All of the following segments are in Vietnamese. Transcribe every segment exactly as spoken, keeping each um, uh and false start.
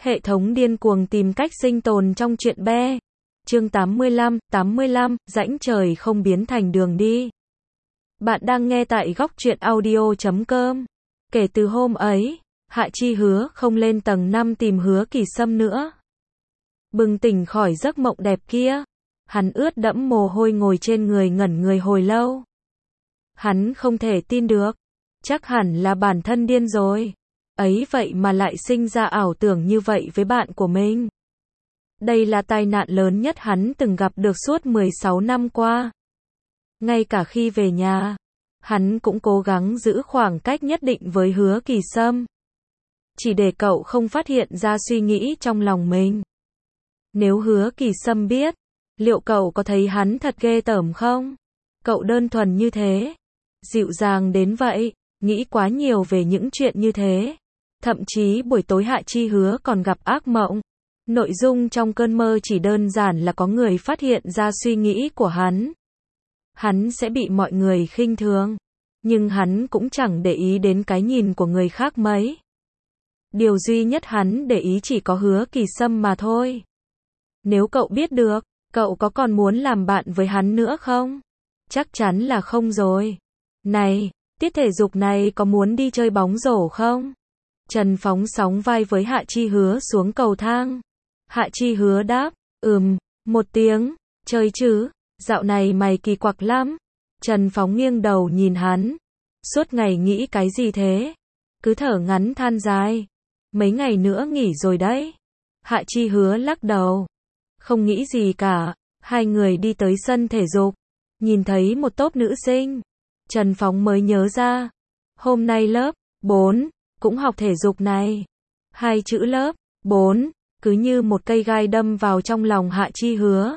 Hệ thống điên cuồng tìm cách sinh tồn trong truyện be. Chương tám mươi lăm, tám mươi lăm, rãnh trời không biến thành đường đi. Bạn đang nghe tại góc truyện audio chấm com. Kể từ hôm ấy, Hạ Chi hứa không lên tầng năm tìm Hứa Kỳ Sâm nữa. Bừng tỉnh khỏi giấc mộng đẹp kia, hắn ướt đẫm mồ hôi ngồi trên người ngẩn người hồi lâu. Hắn không thể tin được, chắc hẳn là bản thân điên rồi. Ấy vậy mà lại sinh ra ảo tưởng như vậy với bạn của mình. Đây là tai nạn lớn nhất hắn từng gặp được suốt mười sáu năm qua. Ngay cả khi về nhà, hắn cũng cố gắng giữ khoảng cách nhất định với Hứa Kỳ Sâm. Chỉ để cậu không phát hiện ra suy nghĩ trong lòng mình. Nếu Hứa Kỳ Sâm biết, liệu cậu có thấy hắn thật ghê tởm không? Cậu đơn thuần như thế, dịu dàng đến vậy, nghĩ quá nhiều về những chuyện như thế. Thậm chí buổi tối Hạ Chi hứa còn gặp ác mộng. Nội dung trong cơn mơ chỉ đơn giản là có người phát hiện ra suy nghĩ của hắn. Hắn sẽ bị mọi người khinh thường. Nhưng hắn cũng chẳng để ý đến cái nhìn của người khác mấy. Điều duy nhất hắn để ý chỉ có Hứa Kỳ Sâm mà thôi. Nếu cậu biết được, cậu có còn muốn làm bạn với hắn nữa không? Chắc chắn là không rồi. Này, tiết thể dục này có muốn đi chơi bóng rổ không? Trần Phóng sóng vai với Hạ Chi hứa xuống cầu thang. Hạ Chi hứa đáp, ừm, một tiếng, chơi chứ, dạo này mày kỳ quặc lắm. Trần Phóng nghiêng đầu nhìn hắn. Suốt ngày nghĩ cái gì thế? Cứ thở ngắn than dài. Mấy ngày nữa nghỉ rồi đấy. Hạ Chi hứa lắc đầu. Không nghĩ gì cả. Hai người đi tới sân thể dục. Nhìn thấy một tốp nữ sinh. Trần Phóng mới nhớ ra. Hôm nay lớp bốn cũng học thể dục này. Hai chữ lớp bốn cứ như một cây gai đâm vào trong lòng Hạ Chi hứa.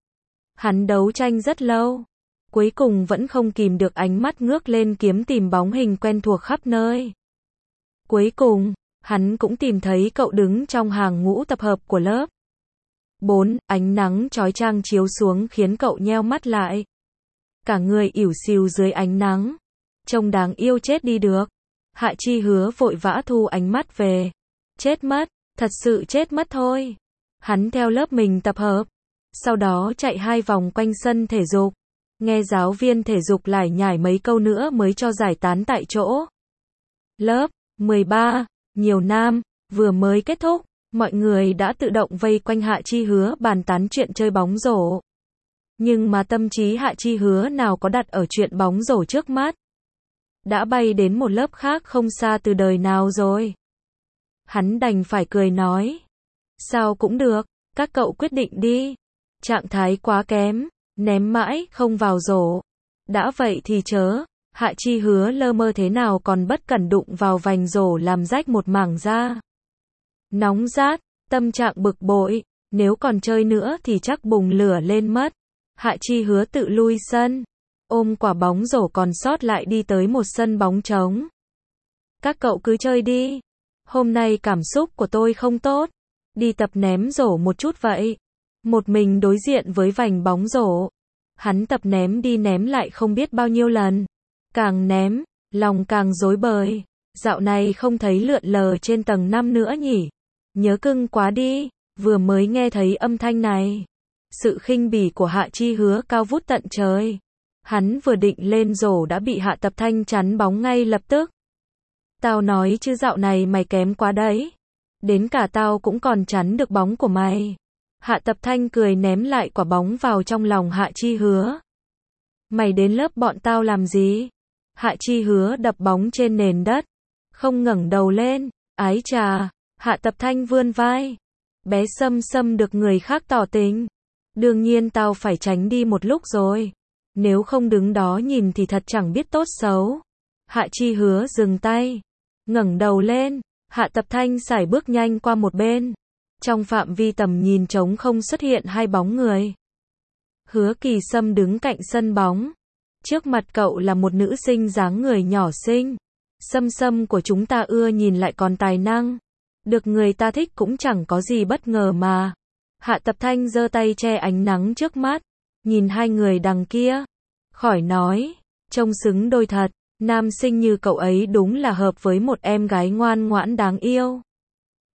Hắn đấu tranh rất lâu, cuối cùng vẫn không kìm được ánh mắt ngước lên kiếm tìm bóng hình quen thuộc khắp nơi. Cuối cùng, hắn cũng tìm thấy cậu đứng trong hàng ngũ tập hợp của lớp bốn, ánh nắng chói chang chiếu xuống khiến cậu nheo mắt lại. Cả người ỉu xìu dưới ánh nắng, trông đáng yêu chết đi được. Hạ Chi hứa vội vã thu ánh mắt về. Chết mất, thật sự chết mất thôi. Hắn theo lớp mình tập hợp, sau đó chạy hai vòng quanh sân thể dục, nghe giáo viên thể dục lải nhải mấy câu nữa mới cho giải tán tại chỗ. Lớp mười ba, nhiều nam, vừa mới kết thúc, mọi người đã tự động vây quanh Hạ Chi hứa bàn tán chuyện chơi bóng rổ. Nhưng mà tâm trí Hạ Chi hứa nào có đặt ở chuyện bóng rổ trước mắt. Đã bay đến một lớp khác không xa từ đời nào rồi. Hắn đành phải cười nói. Sao cũng được, các cậu quyết định đi. Trạng thái quá kém, ném mãi, không vào rổ. Đã vậy thì chớ. Hạ Chi hứa lơ mơ thế nào còn bất cẩn đụng vào vành rổ làm rách một mảng da. Nóng rát, tâm trạng bực bội, nếu còn chơi nữa thì chắc bùng lửa lên mất. Hạ Chi hứa tự lui sân, ôm quả bóng rổ còn sót lại đi tới một sân bóng trống. Các cậu cứ chơi đi. Hôm nay cảm xúc của tôi không tốt. Đi tập ném rổ một chút vậy. Một mình đối diện với vành bóng rổ. Hắn tập ném đi ném lại không biết bao nhiêu lần. Càng ném, lòng càng rối bời. Dạo này không thấy lượn lờ trên tầng năm nữa nhỉ. Nhớ cưng quá đi. Vừa mới nghe thấy âm thanh này. Sự khinh bỉ của Hạ Chi hứa cao vút tận trời. Hắn vừa định lên rổ đã bị Hạ Tập Thanh chắn bóng ngay lập tức. Tao nói chứ dạo này mày kém quá đấy. Đến cả tao cũng còn chắn được bóng của mày. Hạ Tập Thanh cười ném lại quả bóng vào trong lòng Hạ Chi hứa. Mày đến lớp bọn tao làm gì? Hạ Chi hứa đập bóng trên nền đất. Không ngẩng đầu lên. Ái chà. Hạ Tập Thanh vươn vai. Bé Sâm Sâm được người khác tỏ tình. Đương nhiên tao phải tránh đi một lúc rồi. Nếu không đứng đó nhìn thì thật chẳng biết tốt xấu. Hạ Chi hứa dừng tay. Ngẩng đầu lên. Hạ Tập Thanh sải bước nhanh qua một bên. Trong phạm vi tầm nhìn trống không xuất hiện hai bóng người. Hứa Kỳ Sâm đứng cạnh sân bóng. Trước mặt cậu là một nữ sinh dáng người nhỏ xinh. Sâm Sâm của chúng ta ưa nhìn lại còn tài năng. Được người ta thích cũng chẳng có gì bất ngờ mà. Hạ Tập Thanh giơ tay che ánh nắng trước mắt. Nhìn hai người đằng kia. Khỏi nói. Trông xứng đôi thật. Nam sinh như cậu ấy đúng là hợp với một em gái ngoan ngoãn đáng yêu.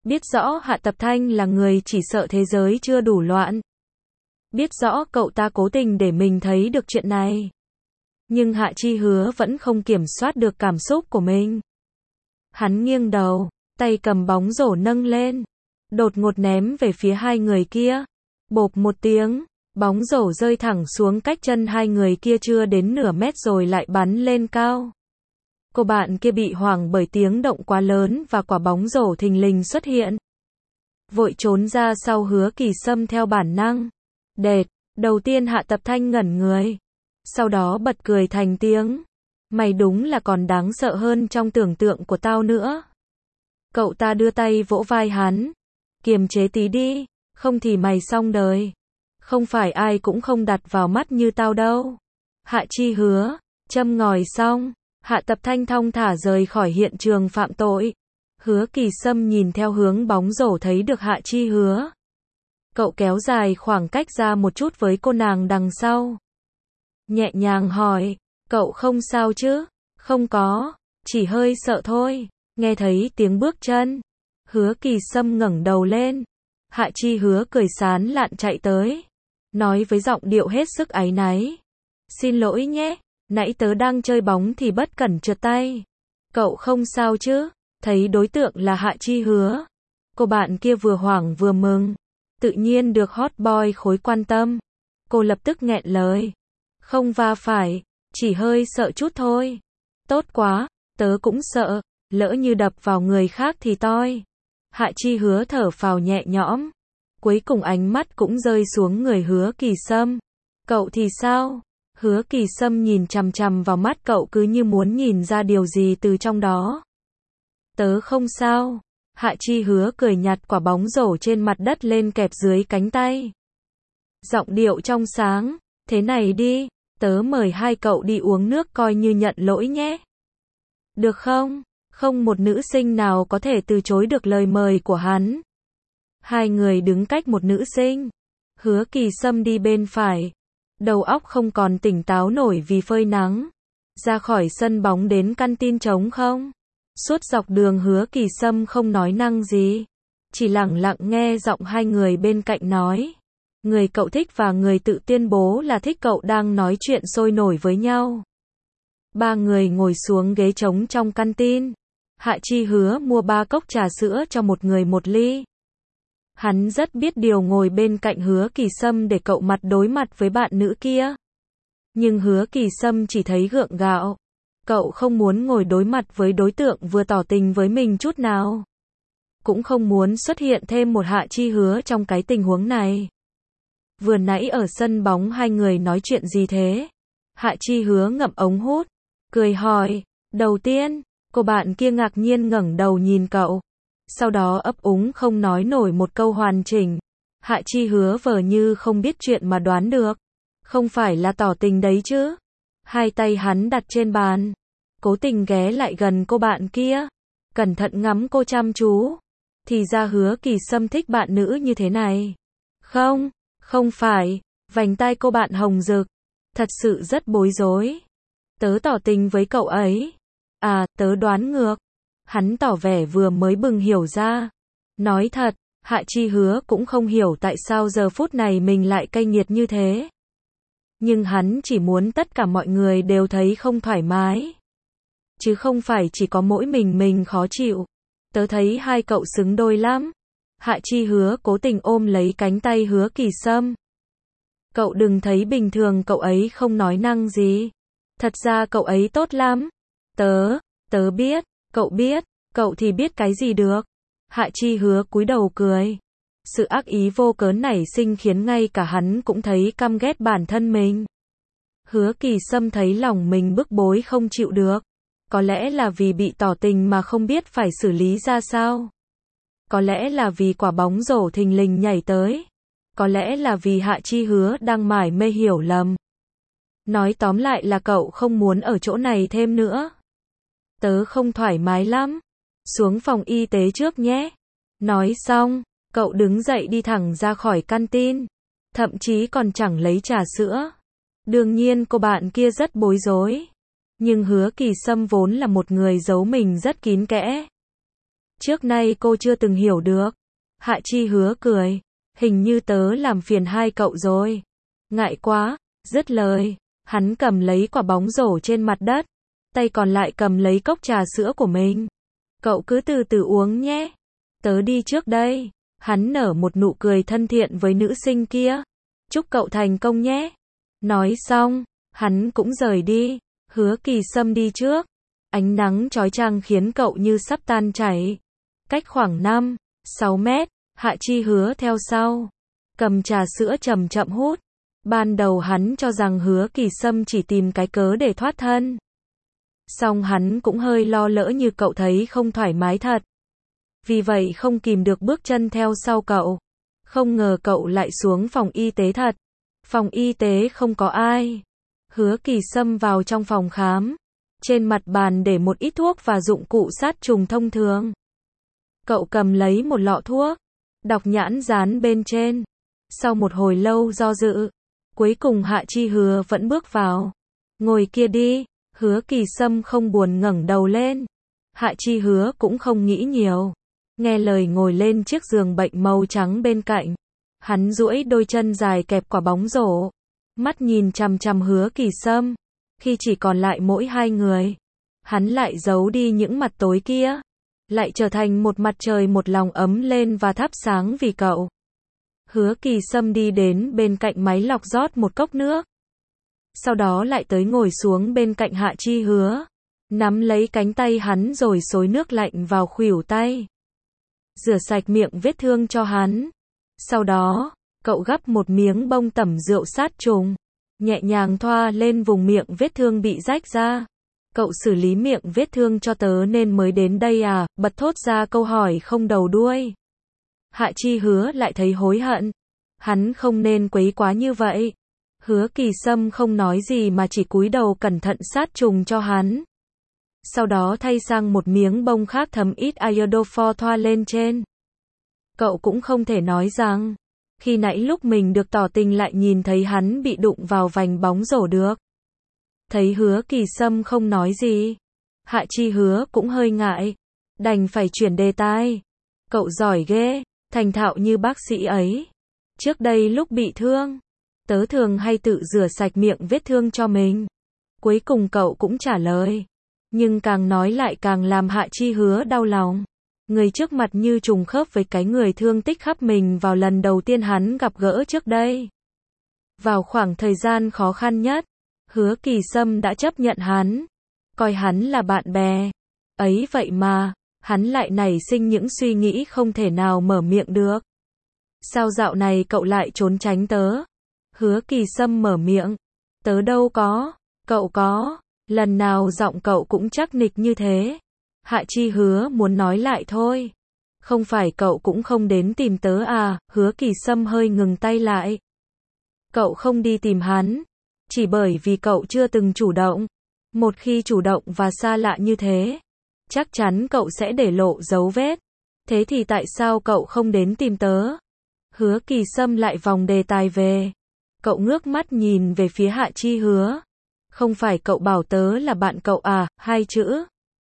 Biết rõ Hạ Tập Thanh là người chỉ sợ thế giới chưa đủ loạn. Biết rõ cậu ta cố tình để mình thấy được chuyện này. Nhưng Hạ Chi Hứa vẫn không kiểm soát được cảm xúc của mình. Hắn nghiêng đầu, tay cầm bóng rổ nâng lên, đột ngột ném về phía hai người kia. Bộp một tiếng, bóng rổ rơi thẳng xuống cách chân hai người kia chưa đến nửa mét rồi lại bắn lên cao. Cô bạn kia bị hoảng bởi tiếng động quá lớn và quả bóng rổ thình lình xuất hiện. Vội trốn ra sau Hứa Kỳ Sâm theo bản năng. Đệt, đầu tiên Hạ Tập Thanh ngẩn người. Sau đó bật cười thành tiếng. Mày đúng là còn đáng sợ hơn trong tưởng tượng của tao nữa. Cậu ta đưa tay vỗ vai hắn. Kiềm chế tí đi, không thì mày xong đời. Không phải ai cũng không đặt vào mắt như tao đâu. Hạ Chi Hứa, châm ngòi xong, Hạ Tập Thanh thong thả rời khỏi hiện trường phạm tội. Hứa Kỳ Sâm nhìn theo hướng bóng rổ thấy được Hạ Chi Hứa. Cậu kéo dài khoảng cách ra một chút với cô nàng đằng sau. Nhẹ nhàng hỏi, cậu không sao chứ? Không có, chỉ hơi sợ thôi. Nghe thấy tiếng bước chân, Hứa Kỳ Sâm ngẩng đầu lên. Hạ Chi Hứa cười sán lạn chạy tới, nói với giọng điệu hết sức áy náy. Xin lỗi nhé, nãy tớ đang chơi bóng thì bất cẩn trượt tay. Cậu không sao chứ? Thấy đối tượng là Hạ Chi Hứa, cô bạn kia vừa hoảng vừa mừng. Tự nhiên được hot boy khối quan tâm. Cô lập tức nghẹn lời. Không va phải, chỉ hơi sợ chút thôi. Tốt quá, tớ cũng sợ, lỡ như đập vào người khác thì toi. Hạ Chi Hứa thở phào nhẹ nhõm. Cuối cùng ánh mắt cũng rơi xuống người Hứa Kỳ Sâm. Cậu thì sao? Hứa Kỳ Sâm nhìn chằm chằm vào mắt cậu cứ như muốn nhìn ra điều gì từ trong đó. Tớ không sao. Hạ Chi Hứa cười nhặt quả bóng rổ trên mặt đất lên kẹp dưới cánh tay. Giọng điệu trong sáng, thế này đi, tớ mời hai cậu đi uống nước coi như nhận lỗi nhé. Được không? Không một nữ sinh nào có thể từ chối được lời mời của hắn. Hai người đứng cách một nữ sinh. Hứa Kỳ Sâm đi bên phải. Đầu óc không còn tỉnh táo nổi vì phơi nắng. Ra khỏi sân bóng đến căn tin trống không? Suốt dọc đường Hứa Kỳ Sâm không nói năng gì. Chỉ lặng lặng nghe giọng hai người bên cạnh nói. Người cậu thích và người tự tuyên bố là thích cậu đang nói chuyện sôi nổi với nhau. Ba người ngồi xuống ghế trống trong căn tin. Hạ Chi Hứa mua ba cốc trà sữa cho một người một ly. Hắn rất biết điều ngồi bên cạnh Hứa Kỳ Sâm để cậu mặt đối mặt với bạn nữ kia. Nhưng Hứa Kỳ Sâm chỉ thấy gượng gạo. Cậu không muốn ngồi đối mặt với đối tượng vừa tỏ tình với mình chút nào. Cũng không muốn xuất hiện thêm một Hạ Chi Hứa trong cái tình huống này. Vừa nãy ở sân bóng hai người nói chuyện gì thế? Hạ Chi Hứa ngậm ống hút, cười hỏi. Đầu tiên, cô bạn kia ngạc nhiên ngẩng đầu nhìn cậu. Sau đó ấp úng không nói nổi một câu hoàn chỉnh. Hạ Chi Hứa vờ như không biết chuyện mà đoán được. Không phải là tỏ tình đấy chứ? Hai tay hắn đặt trên bàn. Cố tình ghé lại gần cô bạn kia. Cẩn thận ngắm cô chăm chú. Thì ra Hứa Kỳ Sâm thích bạn nữ như thế này. Không, không phải. Vành tai cô bạn hồng rực. Thật sự rất bối rối. Tớ tỏ tình với cậu ấy. À, tớ đoán ngược. Hắn tỏ vẻ vừa mới bừng hiểu ra. Nói thật, Hạ Chi Hứa cũng không hiểu tại sao giờ phút này mình lại cay nghiệt như thế. Nhưng hắn chỉ muốn tất cả mọi người đều thấy không thoải mái. Chứ không phải chỉ có mỗi mình mình khó chịu. Tớ thấy hai cậu xứng đôi lắm. Hạ Chi Hứa cố tình ôm lấy cánh tay Hứa Kỳ Sâm. Cậu đừng thấy bình thường cậu ấy không nói năng gì. Thật ra cậu ấy tốt lắm. Tớ, tớ biết, cậu biết, cậu thì biết cái gì được. Hạ Chi Hứa cúi đầu cười. Sự ác ý vô cớ nảy sinh khiến ngay cả hắn cũng thấy căm ghét bản thân mình. Hứa Kỳ Sâm thấy lòng mình bức bối không chịu được. Có lẽ là vì bị tỏ tình mà không biết phải xử lý ra sao. Có lẽ là vì quả bóng rổ thình lình nhảy tới. Có lẽ là vì Hạ Chi Hứa đang mải mê hiểu lầm. Nói tóm lại là cậu không muốn ở chỗ này thêm nữa. Tớ không thoải mái lắm. Xuống phòng y tế trước nhé. Nói xong, cậu đứng dậy đi thẳng ra khỏi căn tin. Thậm chí còn chẳng lấy trà sữa. Đương nhiên cô bạn kia rất bối rối. Nhưng Hứa Kỳ Sâm vốn là một người giấu mình rất kín kẽ. Trước nay cô chưa từng hiểu được. Hạ Chi Hứa cười. Hình như tớ làm phiền hai cậu rồi. Ngại quá. Dứt lời, hắn cầm lấy quả bóng rổ trên mặt đất. Tay còn lại cầm lấy cốc trà sữa của mình. Cậu cứ từ từ uống nhé. Tớ đi trước đây. Hắn nở một nụ cười thân thiện với nữ sinh kia. Chúc cậu thành công nhé. Nói xong, hắn cũng rời đi. Hứa Kỳ Sâm đi trước. Ánh nắng chói chang khiến cậu như sắp tan chảy. Cách khoảng năm, sáu mét, Hạ Chi Hứa theo sau. Cầm trà sữa chậm chậm hút. Ban đầu hắn cho rằng Hứa Kỳ Sâm chỉ tìm cái cớ để thoát thân. Song hắn cũng hơi lo lỡ như cậu thấy không thoải mái thật. Vì vậy không kìm được bước chân theo sau cậu. Không ngờ cậu lại xuống phòng y tế thật. Phòng y tế không có ai. Hứa Kỳ Sâm vào trong phòng khám. Trên mặt bàn để một ít thuốc và dụng cụ sát trùng thông thường. Cậu cầm lấy một lọ thuốc. Đọc nhãn dán bên trên. Sau một hồi lâu do dự. Cuối cùng Hạ Chi Hứa vẫn bước vào. Ngồi kia đi. Hứa Kỳ Sâm không buồn ngẩng đầu lên. Hạ Chi Hứa cũng không nghĩ nhiều. Nghe lời ngồi lên chiếc giường bệnh màu trắng bên cạnh. Hắn duỗi đôi chân dài kẹp quả bóng rổ. Mắt nhìn chằm chằm Hứa Kỳ Sâm. Khi chỉ còn lại mỗi hai người. Hắn lại giấu đi những mặt tối kia. Lại trở thành một mặt trời một lòng ấm lên và thắp sáng vì cậu. Hứa Kỳ Sâm đi đến bên cạnh máy lọc rót một cốc nước. Sau đó lại tới ngồi xuống bên cạnh Hạ Chi Hứa. Nắm lấy cánh tay hắn rồi xối nước lạnh vào khuỷu tay. Rửa sạch miệng vết thương cho hắn. Sau đó, cậu gắp một miếng bông tẩm rượu sát trùng. Nhẹ nhàng thoa lên vùng miệng vết thương bị rách ra. Cậu xử lý miệng vết thương cho tớ nên mới đến đây à, bật thốt ra câu hỏi không đầu đuôi. Hạ Chi Hứa lại thấy hối hận. Hắn không nên quấy quá như vậy. Hứa Kỳ Sâm không nói gì mà chỉ cúi đầu cẩn thận sát trùng cho hắn. Sau đó thay sang một miếng bông khác thấm ít iodophor thoa lên trên. Cậu cũng không thể nói rằng, khi nãy lúc mình được tỏ tình lại nhìn thấy hắn bị đụng vào vành bóng rổ được. Thấy Hứa Kỳ Sâm không nói gì. Hạ Chi Hứa cũng hơi ngại. Đành phải chuyển đề tài. Cậu giỏi ghê, thành thạo như bác sĩ ấy. Trước đây lúc bị thương, tớ thường hay tự rửa sạch miệng vết thương cho mình. Cuối cùng cậu cũng trả lời. Nhưng càng nói lại càng làm Hạ Chi Hứa đau lòng. Người trước mặt như trùng khớp với cái người thương tích khắp mình vào lần đầu tiên hắn gặp gỡ trước đây. Vào khoảng thời gian khó khăn nhất, Hứa Kỳ Sâm đã chấp nhận hắn. Coi hắn là bạn bè. Ấy vậy mà, hắn lại nảy sinh những suy nghĩ không thể nào mở miệng được. Sao dạo này cậu lại trốn tránh tớ? Hứa Kỳ Sâm mở miệng. Tớ đâu có, cậu có. Lần nào giọng cậu cũng chắc nịch như thế. Hạ Chi Hứa muốn nói lại thôi. Không phải cậu cũng không đến tìm tớ à? Hứa Kỳ Sâm hơi ngừng tay lại. Cậu không đi tìm hắn. Chỉ bởi vì cậu chưa từng chủ động. Một khi chủ động và xa lạ như thế, chắc chắn cậu sẽ để lộ dấu vết. Thế thì tại sao cậu không đến tìm tớ? Hứa Kỳ Sâm lại vòng đề tài về. Cậu ngước mắt nhìn về phía Hạ Chi Hứa. Không phải cậu bảo tớ là bạn cậu à? Hai chữ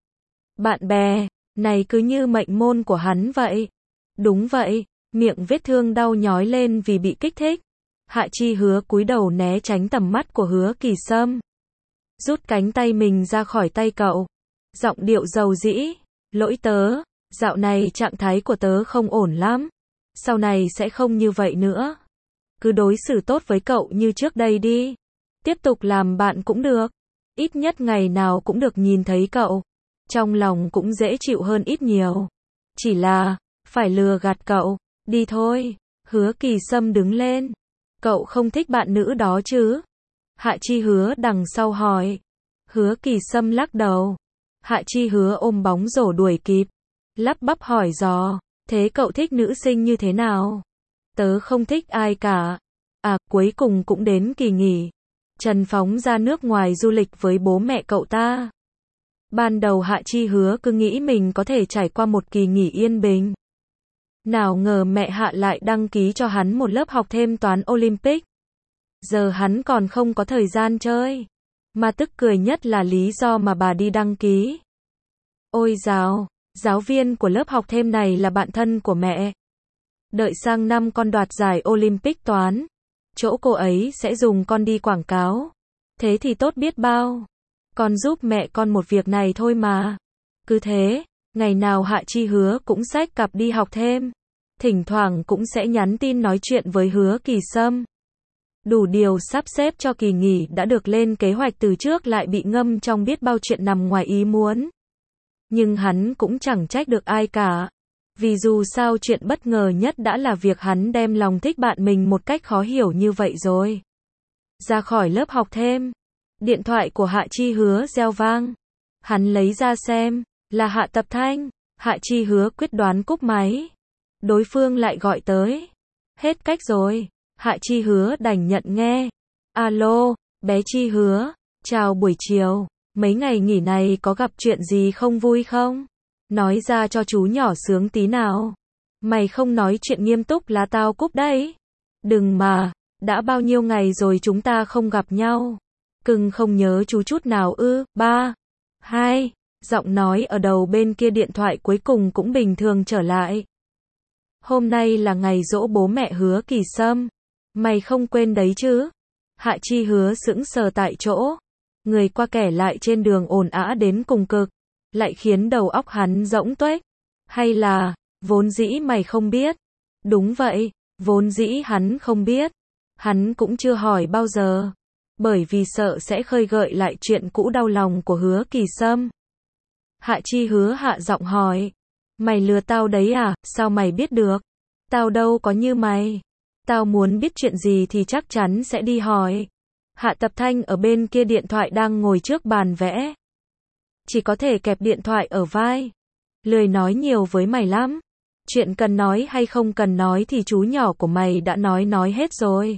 bạn bè này cứ như mệnh môn của hắn vậy. Đúng vậy. Miệng vết thương đau nhói lên vì bị kích thích. Hạ Chi Hứa cúi đầu né tránh tầm mắt của Hứa Kỳ Sâm. Rút cánh tay mình ra khỏi tay cậu. Giọng điệu dầu dĩ. Lỗi tớ. Dạo này trạng thái của tớ không ổn lắm. Sau này sẽ không như vậy nữa. Cứ đối xử tốt với cậu như trước đây đi. Tiếp tục làm bạn cũng được. Ít nhất ngày nào cũng được nhìn thấy cậu. Trong lòng cũng dễ chịu hơn ít nhiều. Chỉ là, phải lừa gạt cậu. Đi thôi. Hứa Kỳ Sâm đứng lên. Cậu không thích bạn nữ đó chứ? Hạ Chi Hứa đằng sau hỏi. Hứa Kỳ Sâm lắc đầu. Hạ Chi Hứa ôm bóng rổ đuổi kịp. Lắp bắp hỏi dò. Thế cậu thích nữ sinh như thế nào? Tớ không thích ai cả. À, cuối cùng cũng đến kỳ nghỉ. Trần Phóng ra nước ngoài du lịch với bố mẹ cậu ta. Ban đầu Hạ Chi Hứa cứ nghĩ mình có thể trải qua một kỳ nghỉ yên bình. Nào ngờ mẹ Hạ lại đăng ký cho hắn một lớp học thêm toán Olympic. Giờ hắn còn không có thời gian chơi. Mà tức cười nhất là lý do mà bà đi đăng ký. Ôi dào, Giáo viên của lớp học thêm này là bạn thân của mẹ. Đợi sang năm con đoạt giải Olympic toán, chỗ cô ấy sẽ dùng con đi quảng cáo. Thế thì tốt biết bao. Con giúp mẹ con một việc này thôi mà. Cứ thế, ngày nào Hạ Chi Hứa cũng xách cặp đi học thêm. Thỉnh thoảng cũng sẽ nhắn tin nói chuyện với Hứa Kỳ Sâm. Đủ điều sắp xếp cho kỳ nghỉ đã được lên kế hoạch từ trước lại bị ngâm trong biết bao chuyện nằm ngoài ý muốn. Nhưng hắn cũng chẳng trách được ai cả. Vì dù sao chuyện bất ngờ nhất đã là việc hắn đem lòng thích bạn mình một cách khó hiểu như vậy rồi. Ra khỏi lớp học thêm, điện thoại của Hạ Chi Hứa reo vang. Hắn lấy ra xem, là Hạ Tập Thanh. Hạ Chi Hứa quyết đoán cúp máy. Đối phương lại gọi tới. Hết cách rồi, Hạ Chi Hứa đành nhận nghe. Alo, bé Chi Hứa, chào buổi chiều. Mấy ngày nghỉ này có gặp chuyện gì không vui không? Nói ra cho chú nhỏ sướng tí nào. Mày không nói chuyện nghiêm túc là tao cúp đấy. Đừng mà, đã bao nhiêu ngày rồi chúng ta không gặp nhau. Cưng không nhớ chú chút nào ư? Ba, hai, giọng nói ở đầu bên kia điện thoại cuối cùng cũng bình thường trở lại. Hôm nay là ngày giỗ bố mẹ Hứa Kỳ Sâm. Mày không quên đấy chứ? Hạ Chi Hứa sững sờ tại chỗ. Người qua kẻ lại trên đường ồn ào đến cùng cực. Lại khiến đầu óc hắn rỗng tuếch. Hay là, vốn dĩ mày không biết? Đúng vậy, vốn dĩ hắn không biết. Hắn cũng chưa hỏi bao giờ. Bởi vì sợ sẽ khơi gợi lại chuyện cũ đau lòng của Hứa Kỳ Sâm. Hạ Chi Hứa hạ giọng hỏi. Mày lừa tao đấy à? Sao mày biết được? Tao đâu có như mày. Tao muốn biết chuyện gì thì chắc chắn sẽ đi hỏi. Hạ Tập Thanh ở bên kia điện thoại đang ngồi trước bàn vẽ. Chỉ có thể kẹp điện thoại ở vai. Lười nói nhiều với mày lắm. Chuyện cần nói hay không cần nói thì chú nhỏ của mày đã nói nói hết rồi.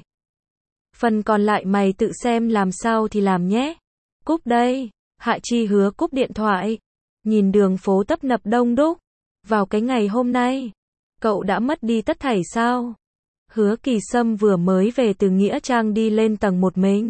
Phần còn lại mày tự xem làm sao thì làm nhé. Cúp đây. Hạ Chi Hứa cúp điện thoại. Nhìn đường phố tấp nập đông đúc. Vào cái ngày hôm nay, cậu đã mất đi tất thảy sao? Hứa Kỳ Sâm vừa mới về từ Nghĩa Trang đi lên tầng một mình.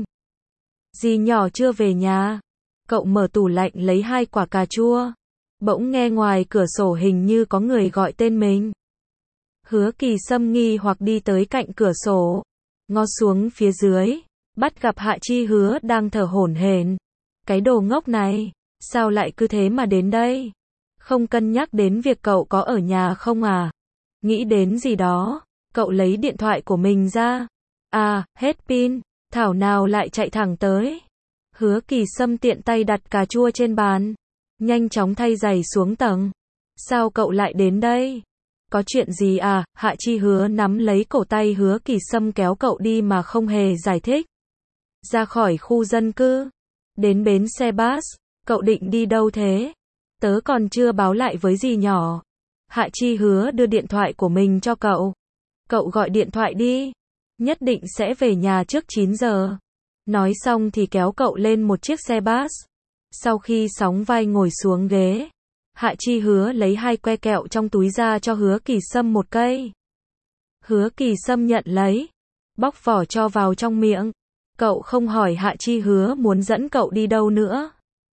Dì nhỏ chưa về nhà. Cậu mở tủ lạnh lấy hai quả cà chua. Bỗng nghe ngoài cửa sổ hình như có người gọi tên mình. Hứa Kỳ Sâm nghi hoặc đi tới cạnh cửa sổ. Ngó xuống phía dưới. Bắt gặp Hạ Chi Hứa đang thở hổn hển. Cái đồ ngốc này, sao lại cứ thế mà đến đây? Không cân nhắc đến việc cậu có ở nhà không à? Nghĩ đến gì đó, cậu lấy điện thoại của mình ra. À, hết pin, thảo nào lại chạy thẳng tới. Hứa Kỳ Sâm tiện tay đặt cà chua trên bàn. Nhanh chóng thay giày xuống tầng. Sao cậu lại đến đây? Có chuyện gì à? Hạ Chi Hứa nắm lấy cổ tay Hứa Kỳ Sâm kéo cậu đi mà không hề giải thích. Ra khỏi khu dân cư. Đến bến xe bus. Cậu định đi đâu thế? Tớ còn chưa báo lại với dì nhỏ. Hạ Chi Hứa đưa điện thoại của mình cho cậu. Cậu gọi điện thoại đi. Nhất định sẽ về nhà trước chín giờ. Nói xong thì kéo cậu lên một chiếc xe bus. Sau khi sóng vai ngồi xuống ghế, Hạ Chi Hứa lấy hai que kẹo trong túi ra cho Hứa Kỳ Sâm một cây. Hứa Kỳ Sâm nhận lấy, bóc vỏ cho vào trong miệng. Cậu không hỏi Hạ Chi Hứa muốn dẫn cậu đi đâu nữa.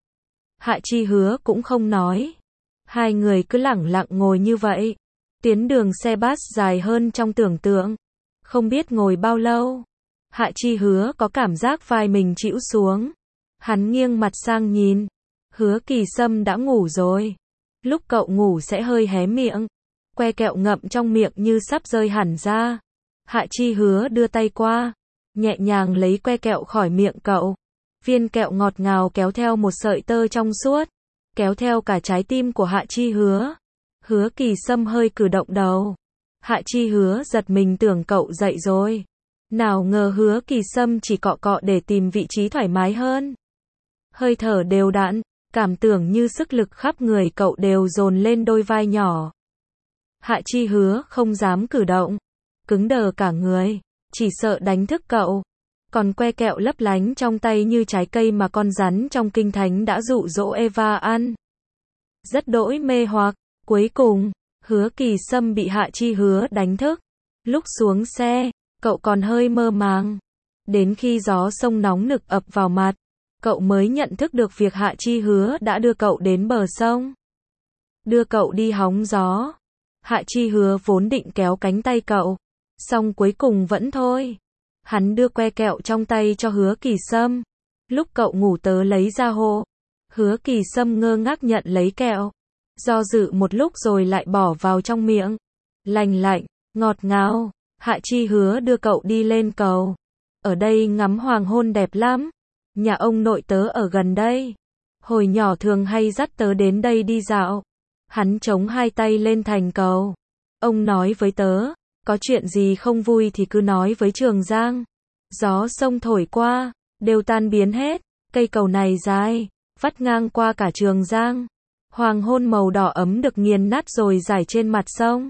Hạ Chi Hứa cũng không nói. Hai người cứ lẳng lặng ngồi như vậy. Tuyến đường xe bus dài hơn trong tưởng tượng. Không biết ngồi bao lâu. Hạ Chi Hứa có cảm giác vai mình chĩu xuống. Hắn nghiêng mặt sang nhìn. Hứa Kỳ Sâm đã ngủ rồi. Lúc cậu ngủ sẽ hơi hé miệng. Que kẹo ngậm trong miệng như sắp rơi hẳn ra. Hạ Chi Hứa đưa tay qua. Nhẹ nhàng lấy que kẹo khỏi miệng cậu. Viên kẹo ngọt ngào kéo theo một sợi tơ trong suốt. Kéo theo cả trái tim của Hạ Chi Hứa. Hứa Kỳ Sâm hơi cử động đầu. Hạ Chi Hứa giật mình tưởng cậu dậy rồi. Nào ngờ Hứa Kỳ Sâm chỉ cọ cọ để tìm vị trí thoải mái hơn. Hơi thở đều đặn, cảm tưởng như sức lực khắp người cậu đều dồn lên đôi vai nhỏ. Hạ Chi Hứa không dám cử động. Cứng đờ cả người, chỉ sợ đánh thức cậu. Còn que kẹo lấp lánh trong tay như trái cây mà con rắn trong kinh thánh đã dụ dỗ Eva ăn. Rất đỗi mê hoặc. Cuối cùng, Hứa Kỳ Sâm bị Hạ Chi Hứa đánh thức. Lúc xuống xe, cậu còn hơi mơ màng. Đến khi gió sông nóng nực ập vào mặt, cậu mới nhận thức được việc Hạ Chi Hứa đã đưa cậu đến bờ sông. đưa cậu đi hóng gió. Hạ Chi Hứa vốn định kéo cánh tay cậu, song cuối cùng vẫn thôi. Hắn đưa que kẹo trong tay cho Hứa Kỳ Sâm. Lúc cậu ngủ tớ lấy ra hô. Hứa Kỳ Sâm ngơ ngác nhận lấy kẹo, do dự một lúc rồi lại bỏ vào trong miệng. Lành lạnh, ngọt ngào. Hạ Chi Hứa đưa cậu đi lên cầu. Ở đây ngắm hoàng hôn đẹp lắm. Nhà ông nội tớ ở gần đây. Hồi nhỏ thường hay dắt tớ đến đây đi dạo. Hắn chống hai tay lên thành cầu. Ông nói với tớ, có chuyện gì không vui thì cứ nói với Trường Giang. Gió sông thổi qua, đều tan biến hết. Cây cầu này dài, vắt ngang qua cả Trường Giang. Hoàng hôn màu đỏ ấm được nghiền nát rồi rải trên mặt sông.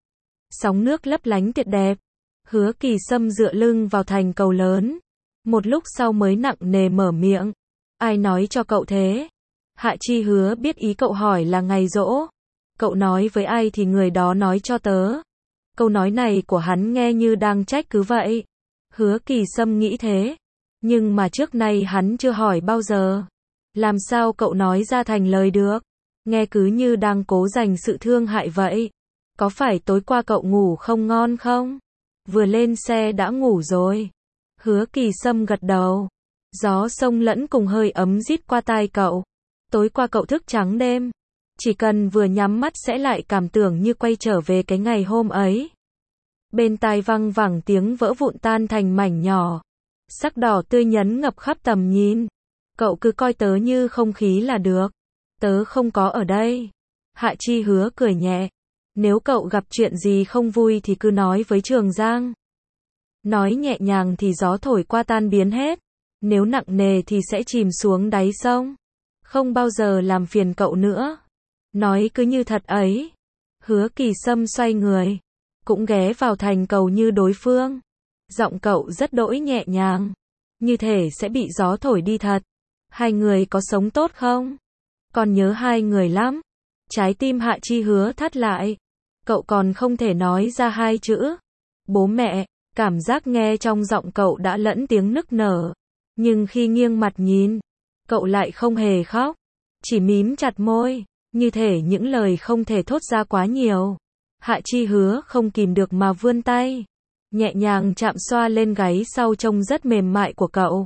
Sóng nước lấp lánh tuyệt đẹp. Hứa Kỳ Sâm dựa lưng vào thành cầu lớn. Một lúc sau mới nặng nề mở miệng. Ai nói cho cậu thế? Hạ Chi Hứa biết ý cậu hỏi là ngày giỗ. Cậu nói với ai thì người đó nói cho tớ. Câu nói này của hắn nghe như đang trách cứ vậy. Hứa Kỳ Sâm nghĩ thế. Nhưng mà trước nay hắn chưa hỏi bao giờ. Làm sao cậu nói ra thành lời được? Nghe cứ như đang cố dành sự thương hại vậy. Có phải tối qua cậu ngủ không ngon không? Vừa lên xe đã ngủ rồi. Hứa Kỳ Sâm gật đầu. Gió sông lẫn cùng hơi ấm rít qua tai cậu. Tối qua cậu thức trắng đêm. Chỉ cần vừa nhắm mắt sẽ lại cảm tưởng như quay trở về cái ngày hôm ấy. Bên tai văng vẳng tiếng vỡ vụn tan thành mảnh nhỏ. Sắc đỏ tươi nhấn ngập khắp tầm nhìn. Cậu cứ coi tớ như không khí là được. Tớ không có ở đây. Hạ Chi Hứa cười nhẹ. Nếu cậu gặp chuyện gì không vui thì cứ nói với Trường Giang. Nói nhẹ nhàng thì gió thổi qua tan biến hết. Nếu nặng nề thì sẽ chìm xuống đáy sông. Không bao giờ làm phiền cậu nữa. Nói cứ như thật ấy. Hứa Kỳ Sâm xoay người. Cũng ghé vào thành cầu như đối phương. Giọng cậu rất đỗi nhẹ nhàng. Như thể sẽ bị gió thổi đi thật. Hai người có sống tốt không? Còn nhớ hai người lắm. Trái tim Hạ Chi Hứa thắt lại. Cậu còn không thể nói ra hai chữ. Bố mẹ. Cảm giác nghe trong giọng cậu đã lẫn tiếng nức nở. Nhưng khi nghiêng mặt nhìn, cậu lại không hề khóc. Chỉ mím chặt môi. Như thể những lời không thể thốt ra quá nhiều. Hạ Chi Hứa không kìm được mà vươn tay. Nhẹ nhàng chạm xoa lên gáy sau trông rất mềm mại của cậu.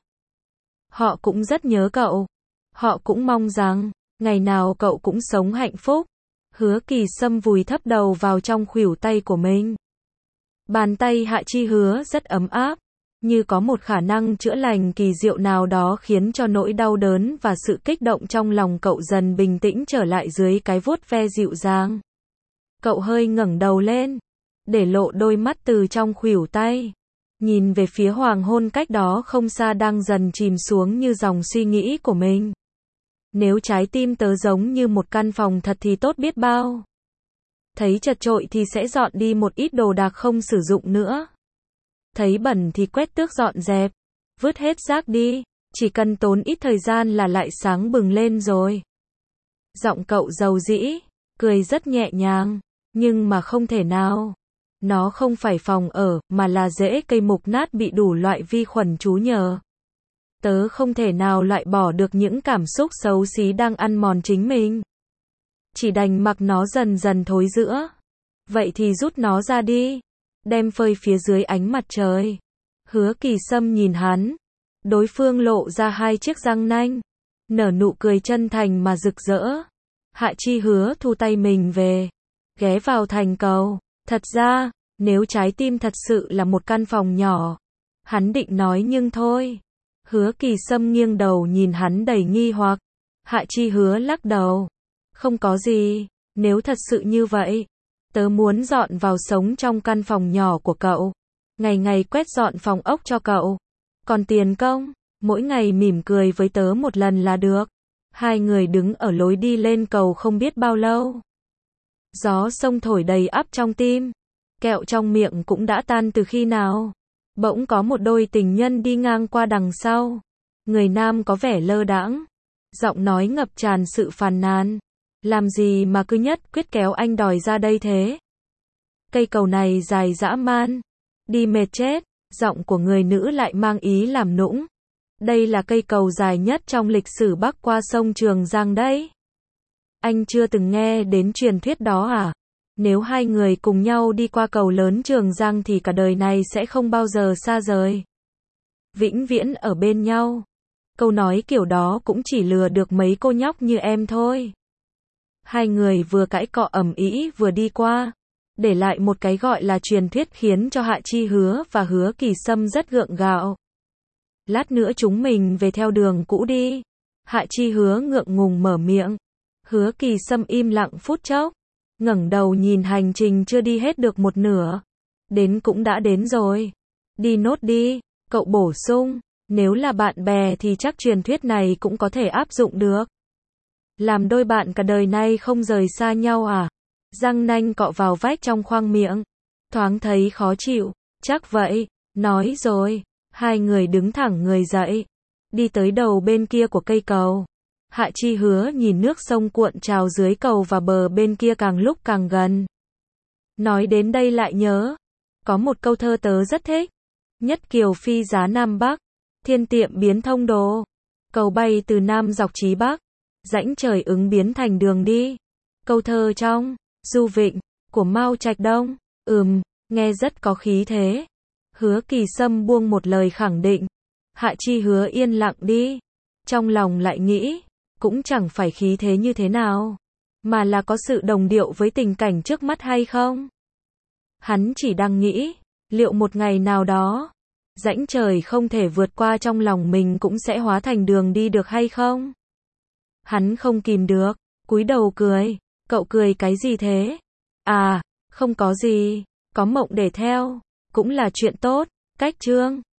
Họ cũng rất nhớ cậu. Họ cũng mong rằng, ngày nào cậu cũng sống hạnh phúc. Hứa Kỳ Sâm vùi thấp đầu vào trong khuỷu tay của mình. Bàn tay Hạ Chi Hứa rất ấm áp. Như có một khả năng chữa lành kỳ diệu nào đó khiến cho nỗi đau đớn và sự kích động trong lòng cậu dần bình tĩnh trở lại dưới cái vuốt ve dịu dàng. Cậu hơi ngẩng đầu lên, để lộ đôi mắt từ trong khuỷu tay. Nhìn về phía hoàng hôn cách đó không xa đang dần chìm xuống như dòng suy nghĩ của mình. Nếu trái tim tớ giống như một căn phòng thật thì tốt biết bao. Thấy chật chội thì sẽ dọn đi một ít đồ đạc không sử dụng nữa. Thấy bẩn thì quét tước dọn dẹp. Vứt hết rác đi. Chỉ cần tốn ít thời gian là lại sáng bừng lên rồi. Giọng cậu dầu dĩ. Cười rất nhẹ nhàng. Nhưng mà không thể nào. Nó không phải phòng ở, mà là rễ cây mục nát bị đủ loại vi khuẩn trú nhờ. Tớ không thể nào loại bỏ được những cảm xúc xấu xí đang ăn mòn chính mình. Chỉ đành mặc nó dần dần thối rữa. Vậy thì rút nó ra đi. Đem phơi phía dưới ánh mặt trời. Hứa Kỳ Sâm nhìn hắn. Đối phương lộ ra hai chiếc răng nanh. Nở nụ cười chân thành mà rực rỡ. Hạ Chi Hứa thu tay mình về. Ghé vào thành cầu. Thật ra, nếu trái tim thật sự là một căn phòng nhỏ. Hắn định nói nhưng thôi. Hứa Kỳ Sâm nghiêng đầu nhìn hắn đầy nghi hoặc. Hạ Chi Hứa lắc đầu. Không có gì, nếu thật sự như vậy. Tớ muốn dọn vào sống trong căn phòng nhỏ của cậu. Ngày ngày quét dọn phòng ốc cho cậu. Còn tiền công, mỗi ngày mỉm cười với tớ một lần là được. Hai người đứng ở lối đi lên cầu không biết bao lâu. Gió sông thổi đầy ắp trong tim. Kẹo trong miệng cũng đã tan từ khi nào. Bỗng có một đôi tình nhân đi ngang qua đằng sau. Người nam có vẻ lơ đãng. Giọng nói ngập tràn sự phàn nàn. Làm gì mà cứ nhất quyết kéo anh đòi ra đây thế? Cây cầu này dài dã man. Đi mệt chết. Giọng của người nữ lại mang ý làm nũng. Đây là cây cầu dài nhất trong lịch sử bắc qua sông Trường Giang đấy. Anh chưa từng nghe đến truyền thuyết đó à? Nếu hai người cùng nhau đi qua cầu lớn Trường Giang thì cả đời này sẽ không bao giờ xa rời. Vĩnh viễn ở bên nhau. Câu nói kiểu đó cũng chỉ lừa được mấy cô nhóc như em thôi. Hai người vừa cãi cọ ầm ĩ vừa đi qua, để lại một cái gọi là truyền thuyết khiến cho Hạ Chi Hứa và Hứa Kỳ Sâm rất gượng gạo. Lát nữa chúng mình về theo đường cũ đi. Hạ Chi Hứa ngượng ngùng mở miệng. Hứa Kỳ Sâm im lặng phút chốc, ngẩng đầu nhìn hành trình chưa đi hết được một nửa. Đến cũng đã đến rồi. Đi nốt đi, cậu bổ sung. Nếu là bạn bè thì chắc truyền thuyết này cũng có thể áp dụng được. Làm đôi bạn cả đời nay không rời xa nhau à? Răng nanh cọ vào vách trong khoang miệng. Thoáng thấy khó chịu. Chắc vậy. Nói rồi. Hai người đứng thẳng người dậy. Đi tới đầu bên kia của cây cầu. Hạ Chi Hứa nhìn nước sông cuộn trào dưới cầu và bờ bên kia càng lúc càng gần. Nói đến đây lại nhớ. Có một câu thơ tớ rất thích. Nhất kiều phi giá Nam Bắc. Thiên tiệm biến thông đồ. Cầu bay từ Nam dọc chí Bắc. Rãnh trời ứng biến thành đường đi. Câu thơ trong Du Vịnh của Mao Trạch Đông. Ừm, nghe rất có khí thế. Hứa Kỳ Sâm buông một lời khẳng định. Hạ Chi Hứa yên lặng đi. Trong lòng lại nghĩ, cũng chẳng phải khí thế như thế nào, mà là có sự đồng điệu với tình cảnh trước mắt hay không. Hắn chỉ đang nghĩ, liệu một ngày nào đó, rãnh trời không thể vượt qua trong lòng mình cũng sẽ hóa thành đường đi được hay không? Hắn không kìm được, cúi đầu cười. Cậu cười cái gì thế? À, không có gì, có mộng để theo, cũng là chuyện tốt. Cách chương